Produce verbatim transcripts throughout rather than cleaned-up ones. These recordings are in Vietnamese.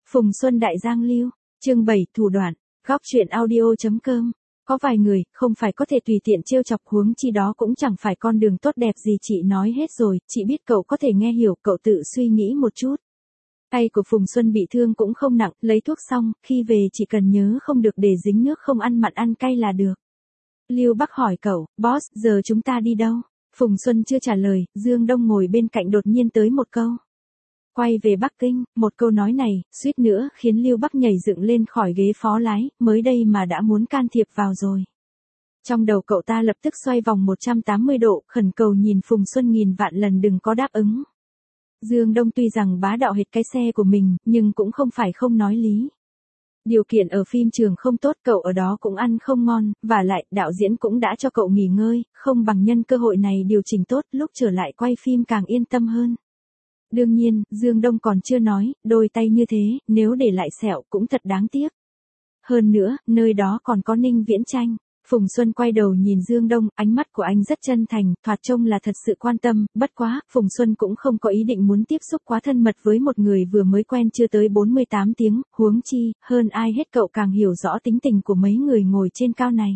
Phùng Xuân Đại Giang Lưu, chương bảy thủ đoạn, góc truyện audio.com. Có vài người, không phải có thể tùy tiện trêu chọc, huống chi đó cũng chẳng phải con đường tốt đẹp gì. Chị nói hết rồi, chị biết cậu có thể nghe hiểu, cậu tự suy nghĩ một chút. Tay của Phùng Xuân bị thương cũng không nặng, lấy thuốc xong, khi về chỉ cần nhớ không được để dính nước, không ăn mặn ăn cay là được. Lưu Bắc hỏi cậu, boss, giờ chúng ta đi đâu? Phùng Xuân chưa trả lời, Dương Đông ngồi bên cạnh đột nhiên tới một câu. Quay về Bắc Kinh. Một câu nói này, suýt nữa khiến Lưu Bắc nhảy dựng lên khỏi ghế phó lái, mới đây mà đã muốn can thiệp vào rồi. Trong đầu cậu ta lập tức xoay vòng một trăm tám mươi độ, khẩn cầu nhìn Phùng Xuân nghìn vạn lần đừng có đáp ứng. Dương Đông tuy rằng bá đạo hệt cái xe của mình, nhưng cũng không phải không nói lý. Điều kiện ở phim trường không tốt, cậu ở đó cũng ăn không ngon, và lại, đạo diễn cũng đã cho cậu nghỉ ngơi, không bằng nhân cơ hội này điều chỉnh tốt, lúc trở lại quay phim càng yên tâm hơn. Đương nhiên, Dương Đông còn chưa nói, đôi tay như thế, nếu để lại sẹo cũng thật đáng tiếc. Hơn nữa, nơi đó còn có Ninh Viễn Tranh. Phùng Xuân quay đầu nhìn Dương Đông, ánh mắt của anh rất chân thành, thoạt trông là thật sự quan tâm, bất quá, Phùng Xuân cũng không có ý định muốn tiếp xúc quá thân mật với một người vừa mới quen chưa tới bốn mươi tám tiếng, huống chi, hơn ai hết cậu càng hiểu rõ tính tình của mấy người ngồi trên cao này.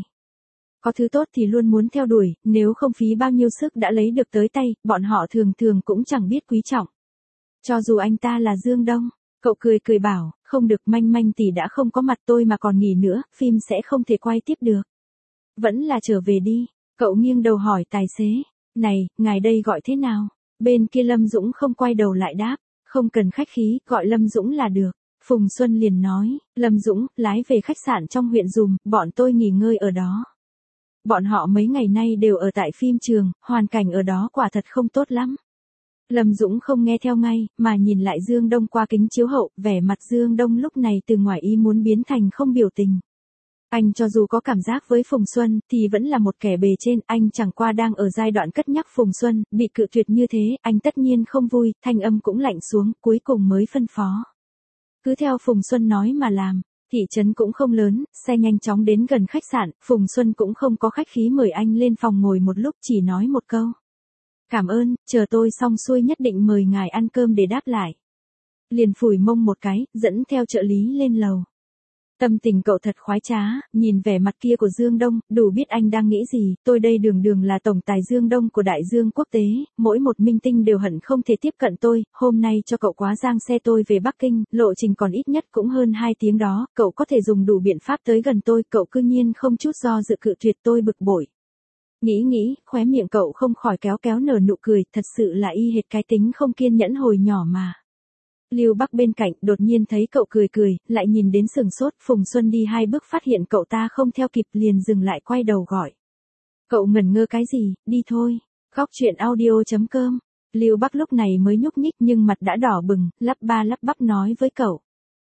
Có thứ tốt thì luôn muốn theo đuổi, nếu không phí bao nhiêu sức đã lấy được tới tay, bọn họ thường thường cũng chẳng biết quý trọng. Cho dù anh ta là Dương Đông, cậu cười cười bảo, không được, Manh Manh tỷ đã không có mặt tôi mà còn nghỉ nữa, phim sẽ không thể quay tiếp được. Vẫn là trở về đi. Cậu nghiêng đầu hỏi tài xế, này, ngài đây gọi thế nào? Bên kia Lâm Dũng không quay đầu lại đáp, không cần khách khí, gọi Lâm Dũng là được. Phùng Xuân liền nói, Lâm Dũng, lái về khách sạn trong huyện dùm, bọn tôi nghỉ ngơi ở đó. Bọn họ mấy ngày nay đều ở tại phim trường, hoàn cảnh ở đó quả thật không tốt lắm. Lâm Dũng không nghe theo ngay, mà nhìn lại Dương Đông qua kính chiếu hậu, vẻ mặt Dương Đông lúc này từ ngoài ý muốn biến thành không biểu tình. Anh cho dù có cảm giác với Phùng Xuân, thì vẫn là một kẻ bề trên, anh chẳng qua đang ở giai đoạn cất nhắc Phùng Xuân, bị cự tuyệt như thế, anh tất nhiên không vui, thanh âm cũng lạnh xuống, cuối cùng mới phân phó. Cứ theo Phùng Xuân nói mà làm. Thị trấn cũng không lớn, xe nhanh chóng đến gần khách sạn, Phùng Xuân cũng không có khách khí mời anh lên phòng ngồi một lúc, chỉ nói một câu. Cảm ơn, chờ tôi xong xuôi nhất định mời ngài ăn cơm để đáp lại. Liền phủi mông một cái, dẫn theo trợ lý lên lầu. Tâm tình cậu thật khoái trá, nhìn vẻ mặt kia của Dương Đông, đủ biết anh đang nghĩ gì, tôi đây đường đường là tổng tài Dương Đông của Đại Dương quốc tế, mỗi một minh tinh đều hận không thể tiếp cận tôi, hôm nay cho cậu quá giang xe tôi về Bắc Kinh, lộ trình còn ít nhất cũng hơn hai tiếng đó, cậu có thể dùng đủ biện pháp tới gần tôi, cậu cư nhiên không chút do dự cự tuyệt, tôi bực bội. Nghĩ nghĩ, khóe miệng cậu không khỏi kéo kéo nở nụ cười, thật sự là y hệt cái tính không kiên nhẫn hồi nhỏ mà. Lưu Bắc bên cạnh, đột nhiên thấy cậu cười cười, lại nhìn đến sừng sốt, Phùng Xuân đi hai bước phát hiện cậu ta không theo kịp liền dừng lại quay đầu gọi. Cậu ngẩn ngơ cái gì, đi thôi. Góc truyện audio.com. Lưu Bắc lúc này mới nhúc nhích nhưng mặt đã đỏ bừng, lắp ba lắp bắp nói với cậu.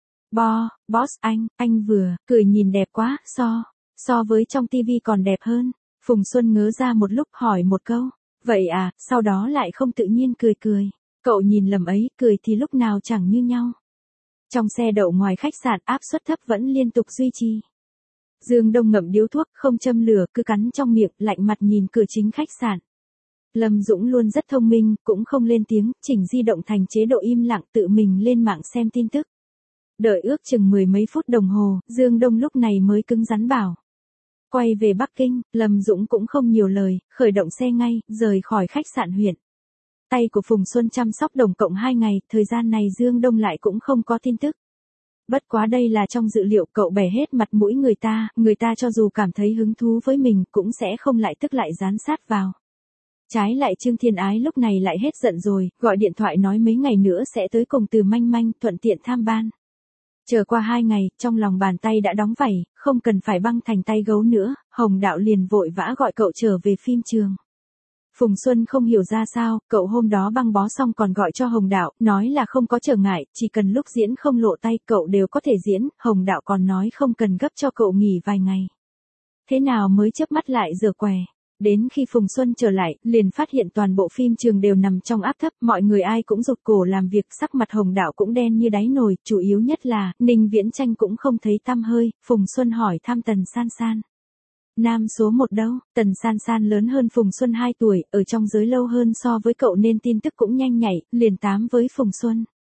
Bo, boss anh, anh vừa, cười nhìn đẹp quá, so, so với trong tivi còn đẹp hơn. Phùng Xuân ngớ ra một lúc hỏi một câu. Vậy à, sau đó lại không tự nhiên cười cười. Cậu nhìn lầm ấy, cười thì lúc nào chẳng như nhau. Trong xe đậu ngoài khách sạn, áp suất thấp vẫn liên tục duy trì. Dương Đông ngậm điếu thuốc, không châm lửa, cứ cắn trong miệng, lạnh mặt nhìn cửa chính khách sạn. Lâm Dũng luôn rất thông minh, cũng không lên tiếng, chỉnh di động thành chế độ im lặng, tự mình lên mạng xem tin tức. Đợi ước chừng mười mấy phút đồng hồ, Dương Đông lúc này mới cứng rắn bảo. Quay về Bắc Kinh, Lâm Dũng cũng không nhiều lời, khởi động xe ngay, rời khỏi khách sạn huyện. Tay của Phùng Xuân chăm sóc tổng cộng hai ngày, thời gian này Dương Đông lại cũng không có tin tức. Bất quá đây là trong dự liệu, cậu bẻ hết mặt mũi người ta, người ta cho dù cảm thấy hứng thú với mình cũng sẽ không lại tức lại dán sát vào. Trái lại Trương Thiên Ái lúc này lại hết giận rồi, gọi điện thoại nói mấy ngày nữa sẽ tới cùng Từ Manh Manh, thuận tiện tham ban. Chờ qua hai ngày, trong lòng bàn tay đã đóng vảy, không cần phải băng thành tay gấu nữa, Hồng Đạo liền vội vã gọi cậu trở về phim trường. Phùng Xuân không hiểu ra sao, cậu hôm đó băng bó xong còn gọi cho Hồng Đạo, nói là không có trở ngại, chỉ cần lúc diễn không lộ tay cậu đều có thể diễn, Hồng Đạo còn nói không cần gấp cho cậu nghỉ vài ngày. Thế nào mới chớp mắt lại giờ què. Đến khi Phùng Xuân trở lại, liền phát hiện toàn bộ phim trường đều nằm trong áp thấp, mọi người ai cũng rụt cổ làm việc, sắc mặt Hồng Đạo cũng đen như đáy nồi, chủ yếu nhất là, Ninh Viễn Tranh cũng không thấy tăm hơi, Phùng Xuân hỏi thăm Tần San San. Nam số một đâu, Tần San San lớn hơn Phùng Xuân hai tuổi, ở trong giới lâu hơn so với cậu nên tin tức cũng nhanh nhạy, liền tám với Phùng Xuân.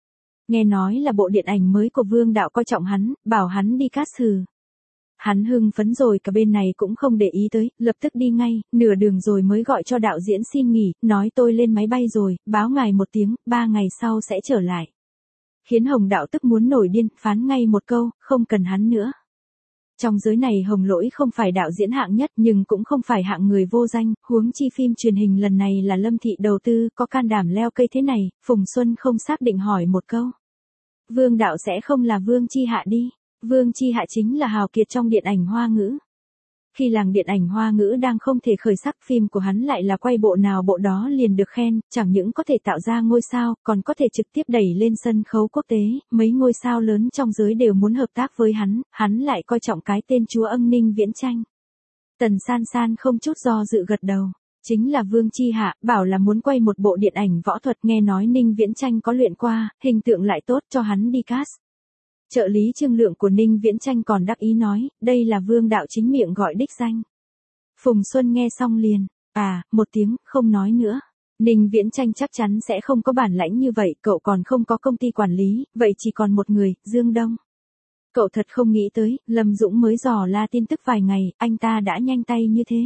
Nghe nói là bộ điện ảnh mới của Vương đạo coi trọng hắn, bảo hắn đi cast hừ. Hắn hưng phấn rồi cả bên này cũng không để ý tới, lập tức đi ngay, nửa đường rồi mới gọi cho đạo diễn xin nghỉ, nói tôi lên máy bay rồi, báo ngài một tiếng, ba ngày sau sẽ trở lại. Khiến Hồng đạo tức muốn nổi điên, phán ngay một câu, không cần hắn nữa. Trong giới này Hồng Lỗi không phải đạo diễn hạng nhất nhưng cũng không phải hạng người vô danh, huống chi phim truyền hình lần này là Lâm Thị đầu tư, có can đảm leo cây thế này, Phùng Xuân không xác định hỏi một câu. Vương đạo sẽ không là Vương Chi Hạ đi. Vương Chi Hạ chính là hào kiệt trong điện ảnh Hoa ngữ. Khi làng điện ảnh Hoa ngữ đang không thể khởi sắc, phim của hắn lại là quay bộ nào bộ đó liền được khen, chẳng những có thể tạo ra ngôi sao, còn có thể trực tiếp đẩy lên sân khấu quốc tế, mấy ngôi sao lớn trong giới đều muốn hợp tác với hắn, hắn lại coi trọng cái tên chúa âm Ninh Viễn Chanh. Tần San San không chút do dự gật đầu. Chính là Vương Chi Hạ, bảo là muốn quay một bộ điện ảnh võ thuật, nghe nói Ninh Viễn Chanh có luyện qua, hình tượng lại tốt, cho hắn đi cast. Trợ lý Trương Lượng của Ninh Viễn Chanh còn đắc ý nói, đây là Vương đạo chính miệng gọi đích danh. Phùng Xuân nghe xong liền, à, một tiếng, không nói nữa. Ninh Viễn Chanh chắc chắn sẽ không có bản lãnh như vậy, cậu còn không có công ty quản lý, vậy chỉ còn một người, Dương Đông. Cậu thật không nghĩ tới, Lâm Dũng mới dò la tin tức vài ngày, anh ta đã nhanh tay như thế.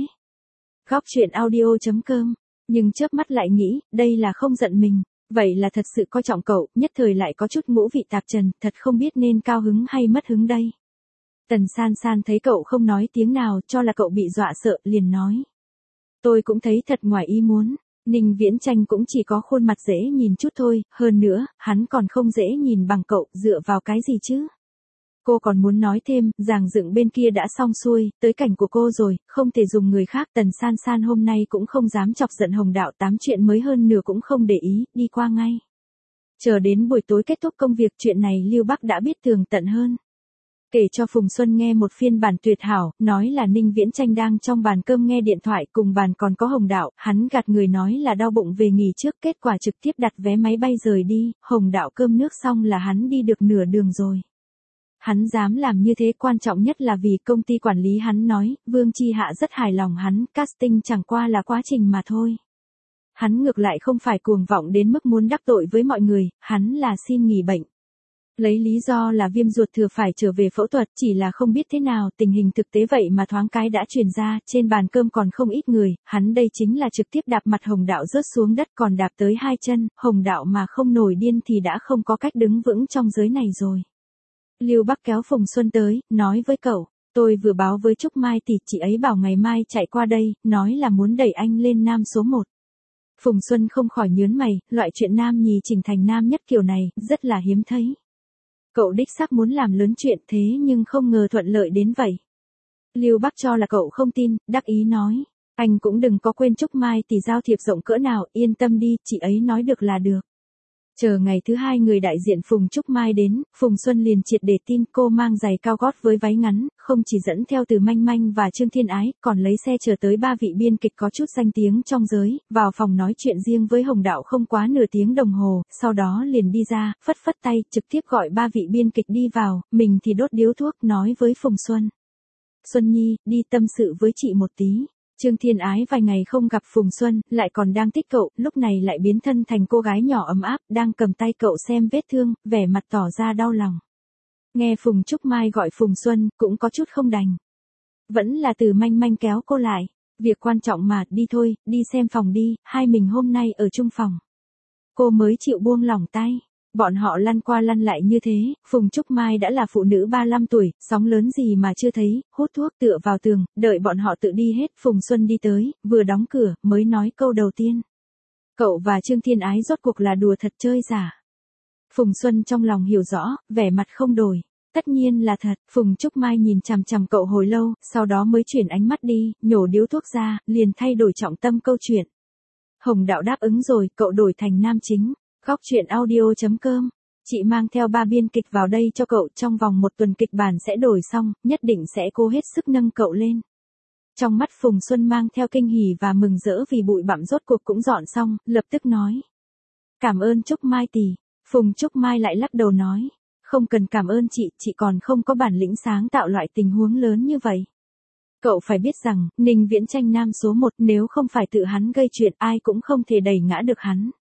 Góc truyện audio chấm com, nhưng chớp mắt lại nghĩ, đây là không giận mình. Vậy là thật sự coi trọng cậu, nhất thời lại có chút ngũ vị tạp trần, thật không biết nên cao hứng hay mất hứng đây. Tần San San thấy cậu không nói tiếng nào, cho là cậu bị dọa sợ, liền nói. Tôi cũng thấy thật ngoài ý muốn, Ninh Viễn Chanh cũng chỉ có khuôn mặt dễ nhìn chút thôi, hơn nữa, hắn còn không dễ nhìn bằng cậu, dựa vào cái gì chứ? Cô còn muốn nói thêm, dàn dựng bên kia đã xong xuôi, tới cảnh của cô rồi, không thể dùng người khác. Tần San San hôm nay cũng không dám chọc giận Hồng đạo, tám chuyện mới hơn nửa cũng không để ý, đi qua ngay. Chờ đến buổi tối kết thúc công việc, chuyện này Lưu Bắc đã biết tường tận hơn. Kể cho Phùng Xuân nghe một phiên bản tuyệt hảo, nói là Ninh Viễn Chanh đang trong bàn cơm nghe điện thoại, cùng bàn còn có Hồng đạo, hắn gạt người nói là đau bụng về nghỉ trước, kết quả trực tiếp đặt vé máy bay rời đi, Hồng đạo cơm nước xong là hắn đi được nửa đường rồi. Hắn dám làm như thế quan trọng nhất là vì công ty quản lý hắn nói, Vương Chi Hạ rất hài lòng hắn, casting chẳng qua là quá trình mà thôi. Hắn ngược lại không phải cuồng vọng đến mức muốn đắc tội với mọi người, hắn là xin nghỉ bệnh. Lấy lý do là viêm ruột thừa phải trở về phẫu thuật, chỉ là không biết thế nào, tình hình thực tế vậy mà thoáng cái đã truyền ra, trên bàn cơm còn không ít người, hắn đây chính là trực tiếp đạp mặt Hồng đạo rớt xuống đất, còn đạp tới hai chân, Hồng đạo mà không nổi điên thì đã không có cách đứng vững trong giới này rồi. Lưu Bắc kéo Phùng Xuân tới, nói với cậu, tôi vừa báo với Trúc Mai thì chị ấy bảo ngày mai chạy qua đây, nói là muốn đẩy anh lên nam số một. Phùng Xuân không khỏi nhớn mày, loại chuyện nam nhì chỉnh thành nam nhất kiểu này, rất là hiếm thấy. Cậu đích xác muốn làm lớn chuyện thế nhưng không ngờ thuận lợi đến vậy. Lưu Bắc cho là cậu không tin, đắc ý nói, anh cũng đừng có quên Trúc Mai thì giao thiệp rộng cỡ nào, yên tâm đi, chị ấy nói được là được. Chờ ngày thứ hai người đại diện Phùng Trúc Mai đến, Phùng Xuân liền triệt để tin. Cô mang giày cao gót với váy ngắn, không chỉ dẫn theo Từ Manh Manh và Trương Thiên Ái, còn lấy xe chờ tới ba vị biên kịch có chút danh tiếng trong giới, vào phòng nói chuyện riêng với Hồng đạo không quá nửa tiếng đồng hồ, sau đó liền đi ra, phất phất tay, trực tiếp gọi ba vị biên kịch đi vào, mình thì đốt điếu thuốc, nói với Phùng Xuân. Xuân Nhi, đi tâm sự với chị một tí. Trương Thiên Ái vài ngày không gặp Phùng Xuân, lại còn đang thích cậu, lúc này lại biến thân thành cô gái nhỏ ấm áp, đang cầm tay cậu xem vết thương, vẻ mặt tỏ ra đau lòng. Nghe Phùng Trúc Mai gọi Phùng Xuân, cũng có chút không đành. Vẫn là Từ Manh Manh kéo cô lại, việc quan trọng mà, đi thôi, đi xem phòng đi, hai mình hôm nay ở chung phòng. Cô mới chịu buông lỏng tay. Bọn họ lăn qua lăn lại như thế, Phùng Trúc Mai đã là phụ nữ ba mươi lăm tuổi, sóng lớn gì mà chưa thấy, hút thuốc tựa vào tường, đợi bọn họ tự đi hết, Phùng Xuân đi tới, vừa đóng cửa, mới nói câu đầu tiên. Cậu và Trương Thiên Ái rốt cuộc là đùa thật chơi giả. Phùng Xuân trong lòng hiểu rõ, vẻ mặt không đổi. Tất nhiên là thật, Phùng Trúc Mai nhìn chằm chằm cậu hồi lâu, sau đó mới chuyển ánh mắt đi, nhổ điếu thuốc ra, liền thay đổi trọng tâm câu chuyện. Hồng đạo đáp ứng rồi, cậu đổi thành nam chính. Góc truyện audio chấm com, chị mang theo ba biên kịch vào đây cho cậu, trong vòng một tuần kịch bản sẽ đổi xong, nhất định sẽ cố hết sức nâng cậu lên. Trong mắt Phùng Xuân mang theo kinh hỉ và mừng rỡ vì bụi bặm rốt cuộc cũng dọn xong, lập tức nói. Cảm ơn Trúc Mai tỷ. Phùng Trúc Mai lại lắc đầu nói, không cần cảm ơn chị, chị còn không có bản lĩnh sáng tạo loại tình huống lớn như vậy. Cậu phải biết rằng, Ninh Viễn Chanh nam số một, nếu không phải tự hắn gây chuyện ai cũng không thể đẩy ngã được hắn.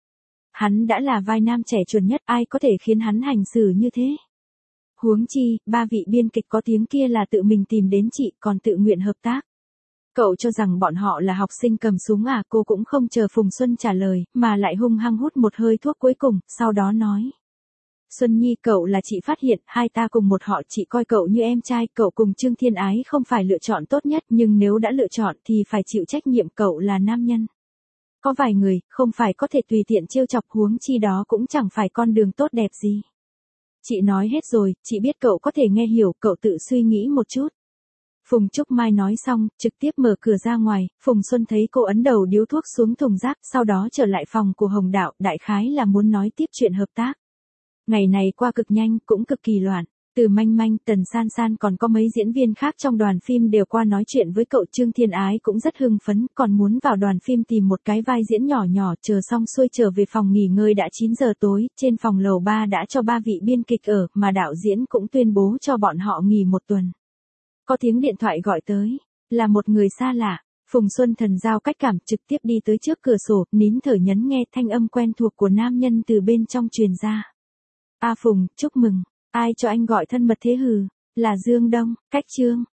Hắn đã là vai nam trẻ chuẩn nhất, ai có thể khiến hắn hành xử như thế. Huống chi, ba vị biên kịch có tiếng kia là tự mình tìm đến chị, còn tự nguyện hợp tác. Cậu cho rằng bọn họ là học sinh cầm súng à? Cô cũng không chờ Phùng Xuân trả lời, mà lại hung hăng hút một hơi thuốc cuối cùng, sau đó nói. Xuân Nhi, cậu là chị phát hiện, hai ta cùng một họ, chị coi cậu như em trai, cậu cùng Trương Thiên Ái không phải lựa chọn tốt nhất, nhưng nếu đã lựa chọn thì phải chịu trách nhiệm, cậu là nam nhân. Có vài người, không phải có thể tùy tiện trêu chọc, huống chi đó cũng chẳng phải con đường tốt đẹp gì. Chị nói hết rồi, chị biết cậu có thể nghe hiểu, cậu tự suy nghĩ một chút. Phùng Trúc Mai nói xong, trực tiếp mở cửa ra ngoài, Phùng Xuân thấy cô ấn đầu điếu thuốc xuống thùng rác, sau đó trở lại phòng của Hồng Đạo, đại khái là muốn nói tiếp chuyện hợp tác. Ngày này qua cực nhanh, cũng cực kỳ loạn. Từ Manh Manh, Tần San San còn có mấy diễn viên khác trong đoàn phim đều qua nói chuyện với cậu. Trương Thiên Ái cũng rất hưng phấn, còn muốn vào đoàn phim tìm một cái vai diễn nhỏ nhỏ. Chờ xong xuôi trở về phòng nghỉ ngơi đã chín giờ tối, trên phòng lầu ba đã cho ba vị biên kịch ở, mà đạo diễn cũng tuyên bố cho bọn họ nghỉ một tuần. Có tiếng điện thoại gọi tới, là một người xa lạ. Phùng Xuân thần giao cách cảm, trực tiếp đi tới trước cửa sổ, nín thở nhấn nghe, thanh âm quen thuộc của nam nhân từ bên trong truyền ra. A Phùng, chúc mừng, ai cho anh gọi thân mật thế hừ, là Dương Đông, cách Trương.